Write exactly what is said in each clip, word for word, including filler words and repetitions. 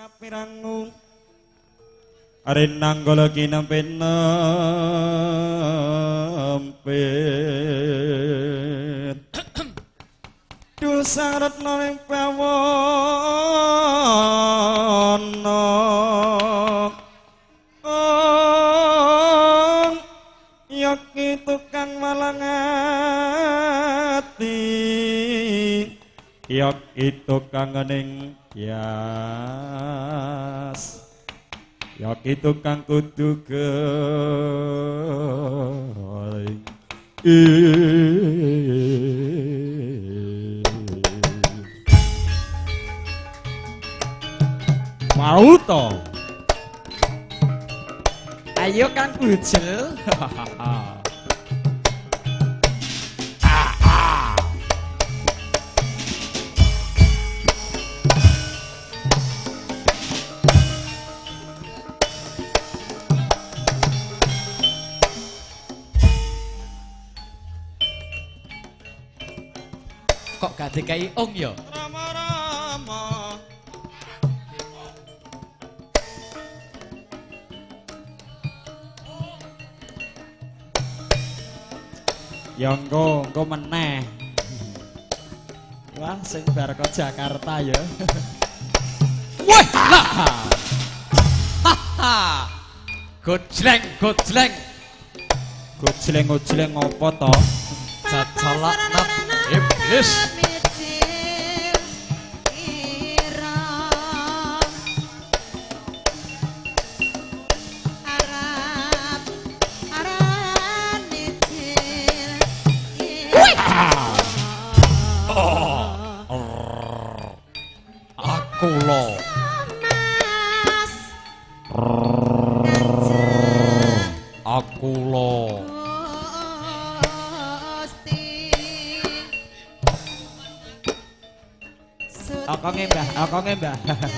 sapirangu arenang gola kinampen nempet dosa retno ing pawono oh yoki tukang malang ati yok itu kangening yas yok itu kang kudu garing mau to ayo kang bujel kok gak dikai ong ya? Rama-rama ya engko engko meneh wah sing bar kok Jakarta ya wah lah haha gojleng gojleng gojleng-gojleng apa to cacolak nat iblis aku lo aku lo aku ngembah aku ngembah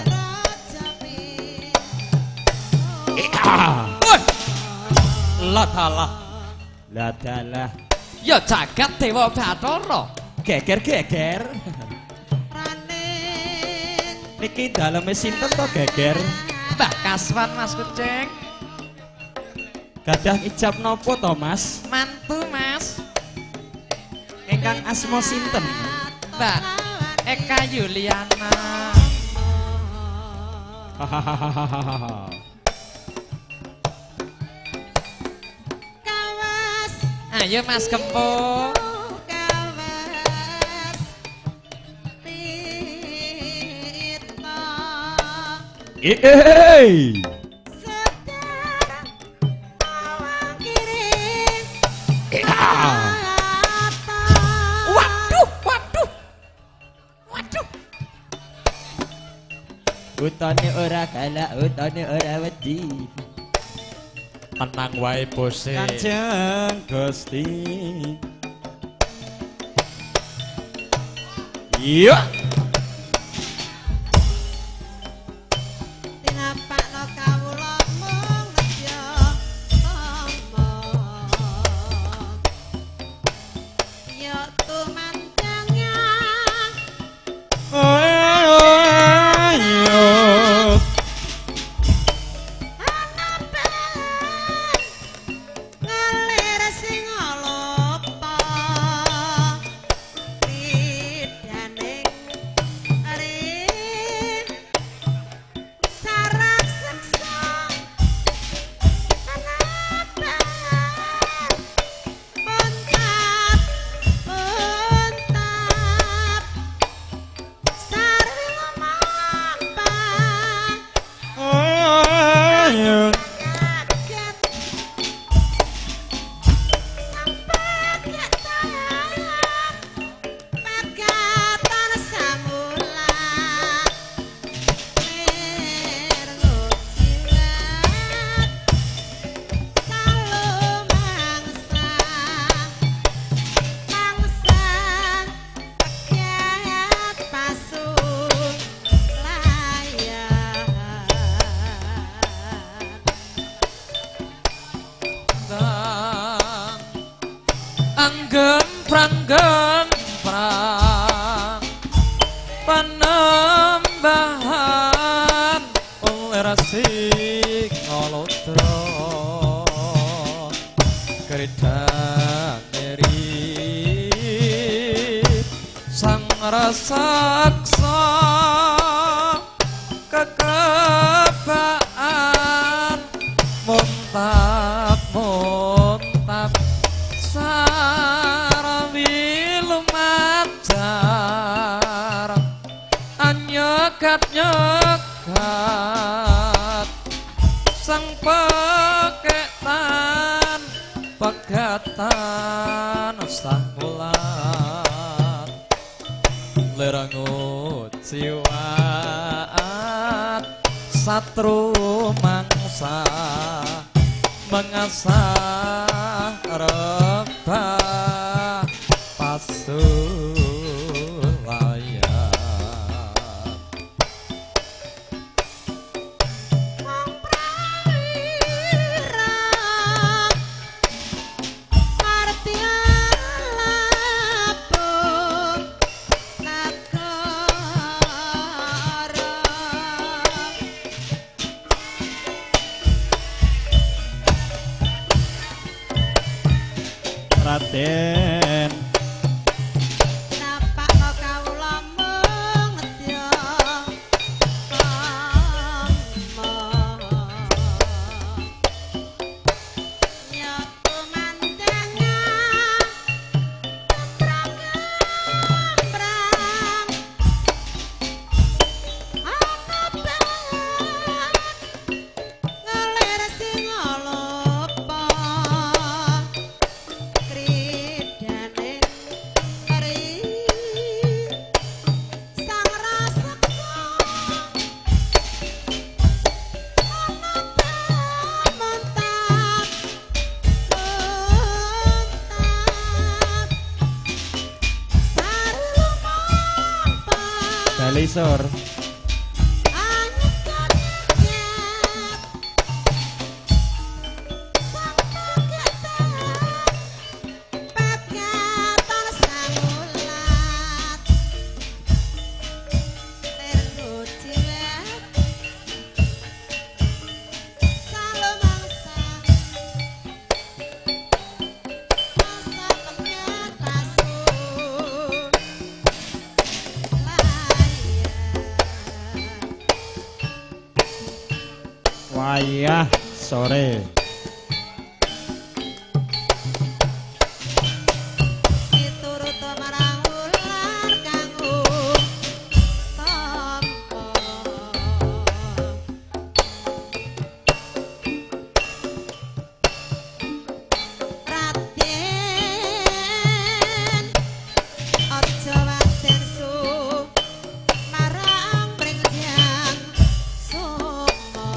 lah dalah lah dalah ya jagat dewa Bathara geger-geger niki daleme sinten to geger Mbah Kaswan Mas Kucing gadah ijab napa to Mas mantu Mas ingkang asma sinten Mbak Eka Yuliana hahaha kawas ayo Mas Kempung kawas tita eh sedar awang kiri waduh waduh waduh utane ora galak utane ora wedi tenang wae bose Kanjeng Gusti iya tinapakno kawula mung nedya omong ya tumandangnya ayo ngalir sing lopa pidaning lerasing ngolodro keridang neri sang rasaksa kekebaan muntap muntap sarawi lumajar anyekat nyekat sang peketan pegatan sangkulan lerangut siwaat satru mangsa mengasah rebah pasulaya Wong prawira arti labung nagara Raden napakno kawula mung nedya nyatu mandangan temprang-temprang ana banget ngelir sing lupa kridane meri sang raseksa ana mantap mantap sari lumampah Balisor anyet nyet sang paketan paketan sangulat tergo ciwet salomangsa masa kenyat kasun wayah sore miturut marang ular kanggo tampa Raden aja wasensu marang Pringsian Soma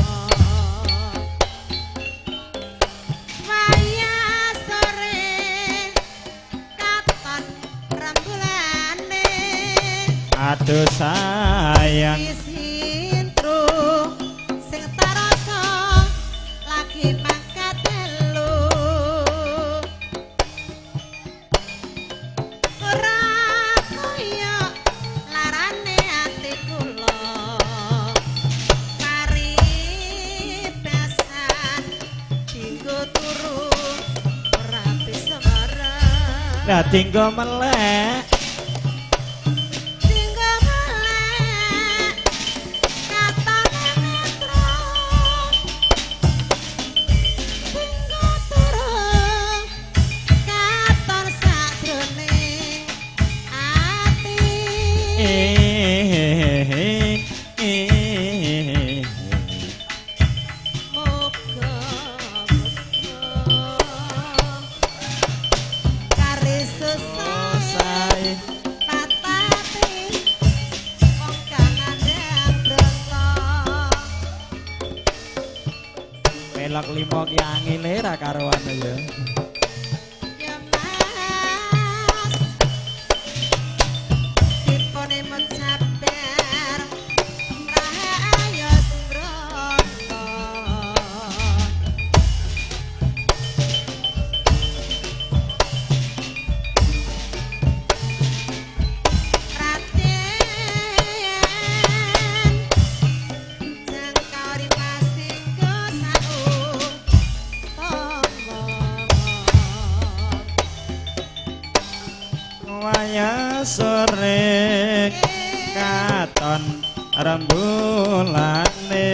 wayah sore katon rembulane aduh sayang isintru sing tarasa lagi mangkat telu ora kaya larane ati kula mari besan dinggo turu ora bisa marah lah tinggo melek Tinggo melek katone metro Tinggo turu katon sajroning ati eh Moga kare sesai patati wong kang andang brata melok limo ki angile ra karuan ya ya mas dipone mencaper rahayu sembrono Raden jangka rembulane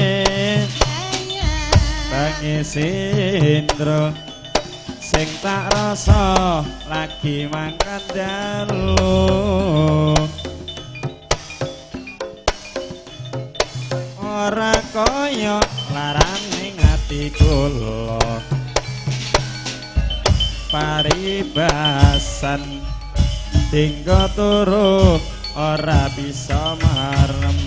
bengi sindro sing tak rasa lagi mangkat dalu ora kaya larane ati kula paribasan tinggo turu ora bisa marem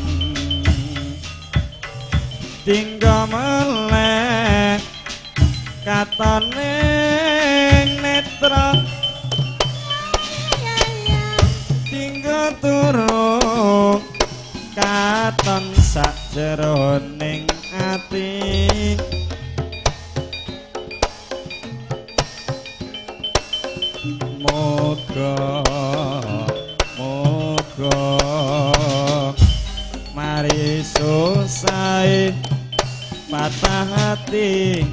tinggo melek katone netra tinggo turu katon sak jeroning ati moga moga mari susah patah hati